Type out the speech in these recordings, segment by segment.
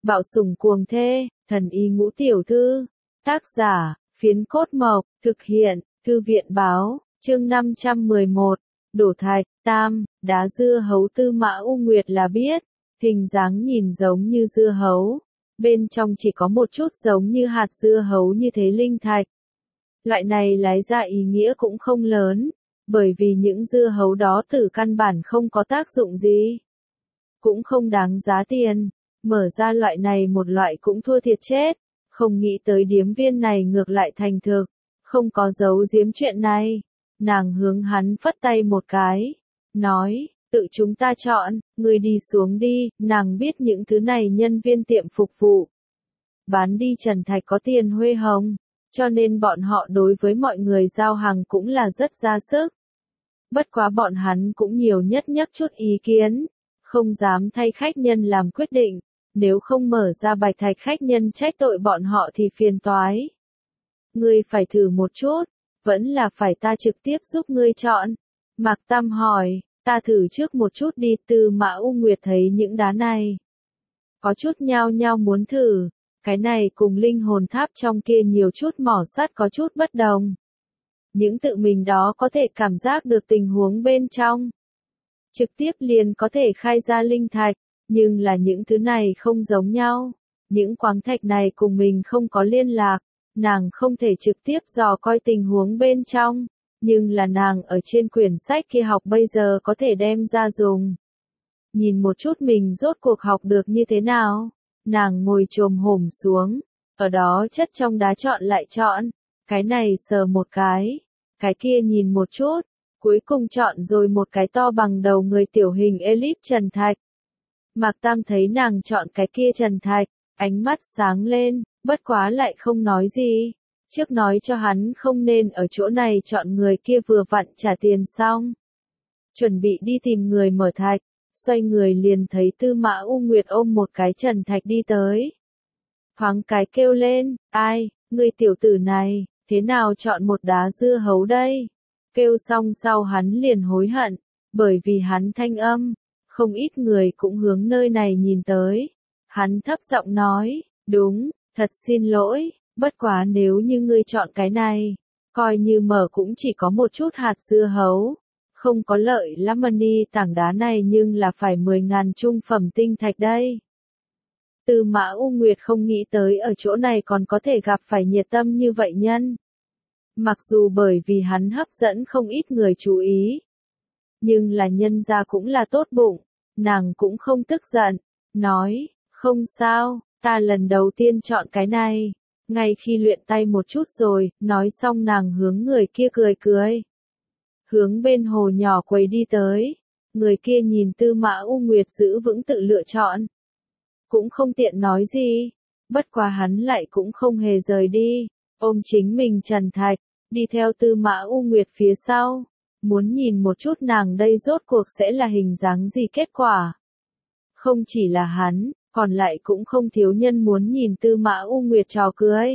Bạo sủng cuồng thê, thần y ngũ tiểu thư. Tác giả, Phiến Cốt Mộc, thực hiện, Thư viện báo, chương 511, đổ thạch, tam, đá dưa hấu. Tư Mã U Nguyệt là biết, hình dáng nhìn giống như dưa hấu, bên trong chỉ có một chút giống như hạt dưa hấu như thế linh thạch. Loại này lái ra ý nghĩa cũng không lớn, bởi vì những dưa hấu đó từ căn bản không có tác dụng gì, cũng không đáng giá tiền. Mở ra loại này một loại cũng thua thiệt chết, không nghĩ tới điếm viên này ngược lại thành thực, không có giấu giếm chuyện này. Nàng hướng hắn phất tay một cái, nói, tự chúng ta chọn, ngươi đi xuống đi. Nàng biết những thứ này nhân viên tiệm phục vụ bán đi trần thạch có tiền huê hồng, cho nên bọn họ đối với mọi người giao hàng cũng là rất ra sức. Bất quá bọn hắn cũng nhiều nhất nhắc chút ý kiến, không dám thay khách nhân làm quyết định, nếu không mở ra bạch thạch khách nhân trách tội bọn họ thì phiền toái. Ngươi phải thử một chút, vẫn là phải ta trực tiếp giúp ngươi chọn. Mạc Tam hỏi, ta thử trước một chút đi. Tư Mã U Nguyệt thấy những đá này có chút nhao nhao muốn thử, cái này cùng linh hồn tháp trong kia nhiều chút mỏ sắt có chút bất đồng. Những tự mình đó có thể cảm giác được tình huống bên trong, trực tiếp liền có thể khai ra linh thạch, nhưng là những thứ này không giống nhau. Những khoáng thạch này cùng mình không có liên lạc, nàng không thể trực tiếp dò coi tình huống bên trong, nhưng là nàng ở trên quyển sách kia học bây giờ có thể đem ra dùng. Nhìn một chút mình rốt cuộc học được như thế nào, nàng ngồi chồm hổm xuống, ở đó chất trong đá chọn lại chọn, cái này sờ một cái kia nhìn một chút, cuối cùng chọn rồi một cái to bằng đầu người tiểu hình elip trần thạch. Mạc Tam thấy nàng chọn cái kia trần thạch, ánh mắt sáng lên, bất quá lại không nói gì. Trước nói cho hắn không nên ở chỗ này chọn, người kia vừa vặn trả tiền xong, chuẩn bị đi tìm người mở thạch, xoay người liền thấy Tư Mã U Nguyệt ôm một cái trần thạch đi tới. Thoáng cái kêu lên, ai, người tiểu tử này, thế nào chọn một đá dưa hấu đây? Kêu xong sau hắn liền hối hận, bởi vì hắn thanh âm, không ít người cũng hướng nơi này nhìn tới. Hắn thấp giọng nói, đúng, thật xin lỗi, bất quá nếu như ngươi chọn cái này, coi như mở cũng chỉ có một chút hạt dưa hấu, không có lợi lắm. Đi tảng đá này nhưng là phải 10.000 trung phẩm tinh thạch đây. Tư Mã U Nguyệt không nghĩ tới ở chỗ này còn có thể gặp phải nhiệt tâm như vậy nhân. Mặc dù bởi vì hắn hấp dẫn không ít người chú ý, nhưng là nhân gia cũng là tốt bụng, nàng cũng không tức giận, nói, không sao, ta lần đầu tiên chọn cái này, ngay khi luyện tay một chút rồi. Nói xong nàng hướng người kia cười cười, hướng bên hồ nhỏ quầy đi tới. Người kia nhìn Tư Mã U Nguyệt giữ vững tự lựa chọn, cũng không tiện nói gì, bất quá hắn lại cũng không hề rời đi, ôm chính mình trần thạch, đi theo Tư Mã U Nguyệt phía sau, muốn nhìn một chút nàng đây rốt cuộc sẽ là hình dáng gì kết quả. Không chỉ là hắn, còn lại cũng không thiếu nhân muốn nhìn Tư Mã U Nguyệt trò cười.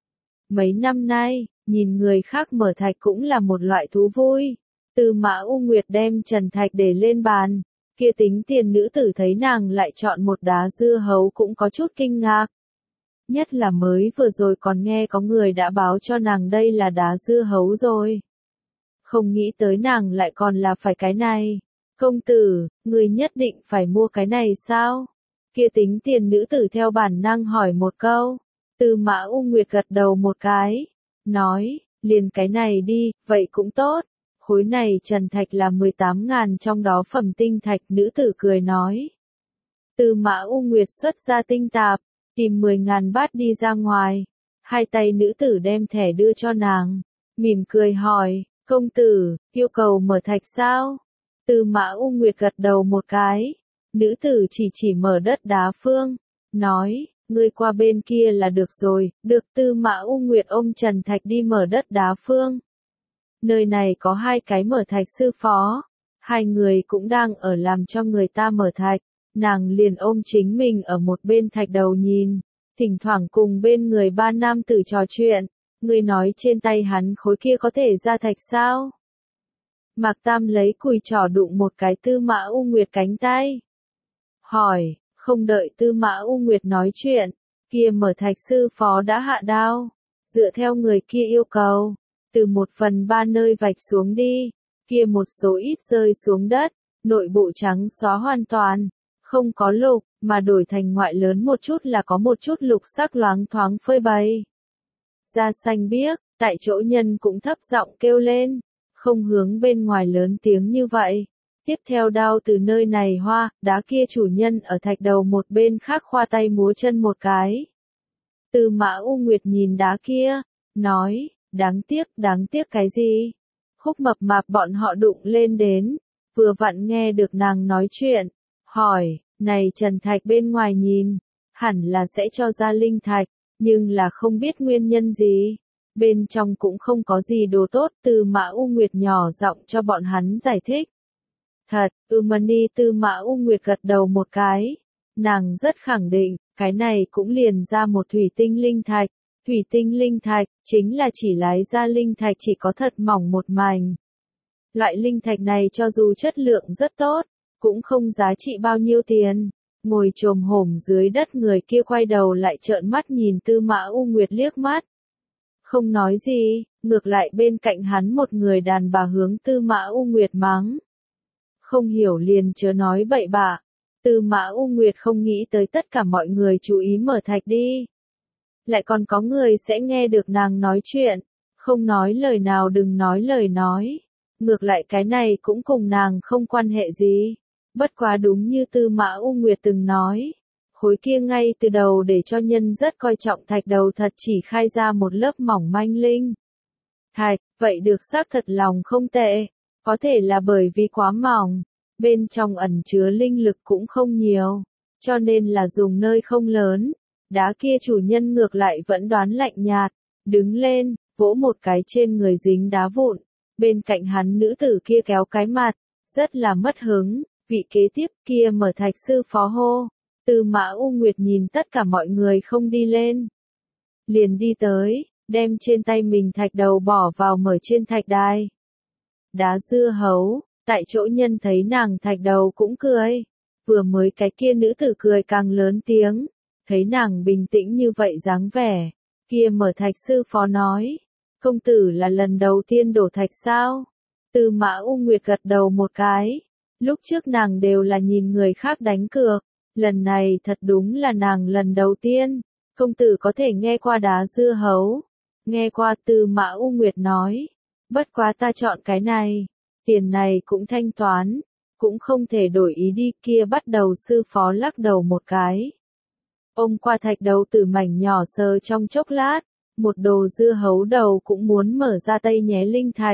Mấy năm nay, nhìn người khác mở thạch cũng là một loại thú vui. Tư Mã U Nguyệt đem trần thạch để lên bàn, kia tính tiền nữ tử thấy nàng lại chọn một đá dưa hấu cũng có chút kinh ngạc. Nhất là mới vừa rồi còn nghe có người đã báo cho nàng đây là đá dưa hấu rồi. Không nghĩ tới nàng lại còn là phải cái này. Công tử, người nhất định phải mua cái này sao? Kia tính tiền nữ tử theo bản năng hỏi một câu. Tư Mã U Nguyệt gật đầu một cái, nói, liền cái này đi, vậy cũng tốt. Khối này trần thạch là 18.000 trong đó phẩm tinh thạch. Nữ tử cười nói. Tư Mã U Nguyệt xuất ra tinh tạp, tìm 10.000 bát đi ra ngoài. Hai tay nữ tử đem thẻ đưa cho nàng, mỉm cười hỏi, công tử, yêu cầu mở thạch sao? Tư Mã U Nguyệt gật đầu một cái. Nữ tử chỉ mở đất đá phương, nói, ngươi qua bên kia là được rồi. Được. Tư Mã U Nguyệt ôm trần thạch đi mở đất đá phương. Nơi này có hai cái mở thạch sư phó, hai người cũng đang ở làm cho người ta mở thạch. Nàng liền ôm chính mình ở một bên thạch đầu nhìn, thỉnh thoảng cùng bên người ba nam tử trò chuyện. Ngươi nói trên tay hắn khối kia có thể ra thạch sao? Mạc Tam lấy cùi trỏ đụng một cái Tư Mã U Nguyệt cánh tay, hỏi, Không đợi Tư Mã U Nguyệt nói chuyện, kia Mở Thạch sư phó đã hạ đao, dựa theo người kia yêu cầu, từ 1/3 nơi vạch xuống đi, kia một số ít rơi xuống đất, nội bộ trắng xóa hoàn toàn, không có lục, mà đổi thành ngoại lớn một chút là có một chút lục sắc loáng thoáng phơi bày. Da xanh biếc, tại chỗ nhân cũng thấp giọng kêu lên, không hướng bên ngoài lớn tiếng như vậy. Tiếp theo đao từ nơi này hoa, đá kia chủ nhân ở thạch đầu một bên khác khoa tay múa chân một cái. Tư Mã U Nguyệt nhìn đá kia, nói, đáng tiếc cái gì? Khúc Mập Mạp bọn họ đụng lên đến, vừa vặn nghe được nàng nói chuyện, hỏi, này trần thạch bên ngoài nhìn, hẳn là sẽ cho ra linh thạch, nhưng là không biết nguyên nhân gì. Bên trong cũng không có gì đồ tốt. Tư Mã U Nguyệt nhỏ giọng cho bọn hắn giải thích. Thật, Mani. Tư Mã U Nguyệt gật đầu một cái. Nàng rất khẳng định, cái này cũng liền ra một thủy tinh linh thạch. Thủy tinh linh thạch, chính là chỉ lái ra linh thạch chỉ có thật mỏng một mảnh. Loại linh thạch này cho dù chất lượng rất tốt, cũng không giá trị bao nhiêu tiền. Ngồi chồm hổm dưới đất người kia quay đầu lại trợn mắt nhìn Tư Mã U Nguyệt liếc mắt. Không nói gì, ngược lại bên cạnh hắn một người đàn bà hướng Tư Mã U Nguyệt mắng. Không hiểu liền chớ nói bậy bạ. Tư Mã U Nguyệt không nghĩ tới tất cả mọi người chú ý Mở Thạch đi. Lại còn có người sẽ nghe được nàng nói chuyện, không nói lời nào đừng nói lời nói. Ngược lại cái này cũng cùng nàng không quan hệ gì. Bất quá đúng như Tư Mã U Nguyệt từng nói. Khối kia ngay từ đầu để cho nhân rất coi trọng thạch đầu thật chỉ khai ra một lớp mỏng manh linh thạch, vậy được xác thật lòng không tệ. Có thể là bởi vì quá mỏng, bên trong ẩn chứa linh lực cũng không nhiều, cho nên là dùng nơi không lớn. Đá kia chủ nhân ngược lại vẫn đoán lạnh nhạt, đứng lên, vỗ một cái trên người dính đá vụn. Bên cạnh hắn nữ tử kia kéo cái mặt, rất là mất hứng. Vị kế tiếp kia Mở Thạch sư phó hô. Tư Mã U Nguyệt nhìn tất cả mọi người không đi lên, liền đi tới, đem trên tay mình thạch đầu bỏ vào mở trên thạch đài. Đá dưa hấu, tại chỗ nhân thấy nàng thạch đầu cũng cười. Vừa mới cái kia nữ tử cười càng lớn tiếng, thấy nàng bình tĩnh như vậy dáng vẻ, kia Mở Thạch sư phó nói, công tử là lần đầu tiên đổ thạch sao? Tư Mã U Nguyệt gật đầu một cái, lúc trước nàng đều là nhìn người khác đánh cược. Lần này thật đúng là nàng lần đầu tiên. Công tử có thể nghe qua đá dưa hấu. Nghe qua. Tư Mã U Nguyệt nói. Bất quá ta chọn cái này. Tiền này cũng thanh toán. Cũng không thể đổi ý đi. Kia bắt đầu sư phó lắc đầu một cái. Ôm qua thạch đầu từ mảnh nhỏ sờ trong chốc lát. Một đồ dưa hấu đầu cũng muốn mở ra tay nhé linh thạch.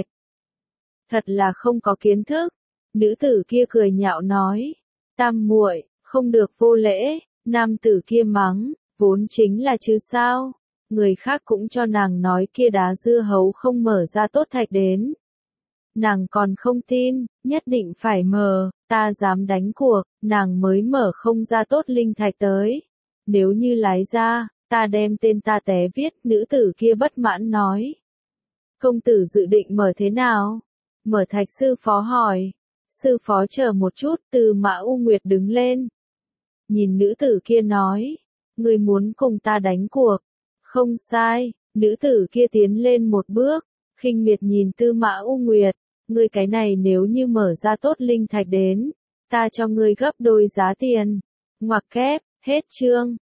Thật là không có kiến thức. Nữ tử kia cười nhạo nói. Tam muội, không được vô lễ. Nam tử kia mắng, vốn chính là chứ sao. Người khác cũng cho nàng nói kia đá dưa hấu không mở ra tốt thạch đến. Nàng còn không tin, nhất định phải mở, ta dám đánh cuộc, nàng mới mở không ra tốt linh thạch tới. Nếu như lái ra, ta đem tên ta té viết. Nữ tử kia bất mãn nói. Công tử dự định mở thế nào? Mở Thạch sư phó hỏi. Sư phó chờ một chút. Tư Mã U Nguyệt đứng lên. Nhìn nữ tử kia nói. Ngươi muốn cùng ta đánh cuộc. Không sai. Nữ tử kia tiến lên một bước. Khinh miệt nhìn Tư Mã U Nguyệt. Ngươi cái này nếu như mở ra tốt linh thạch đến. Ta cho ngươi gấp đôi giá tiền. Ngoặc kép. Hết chương.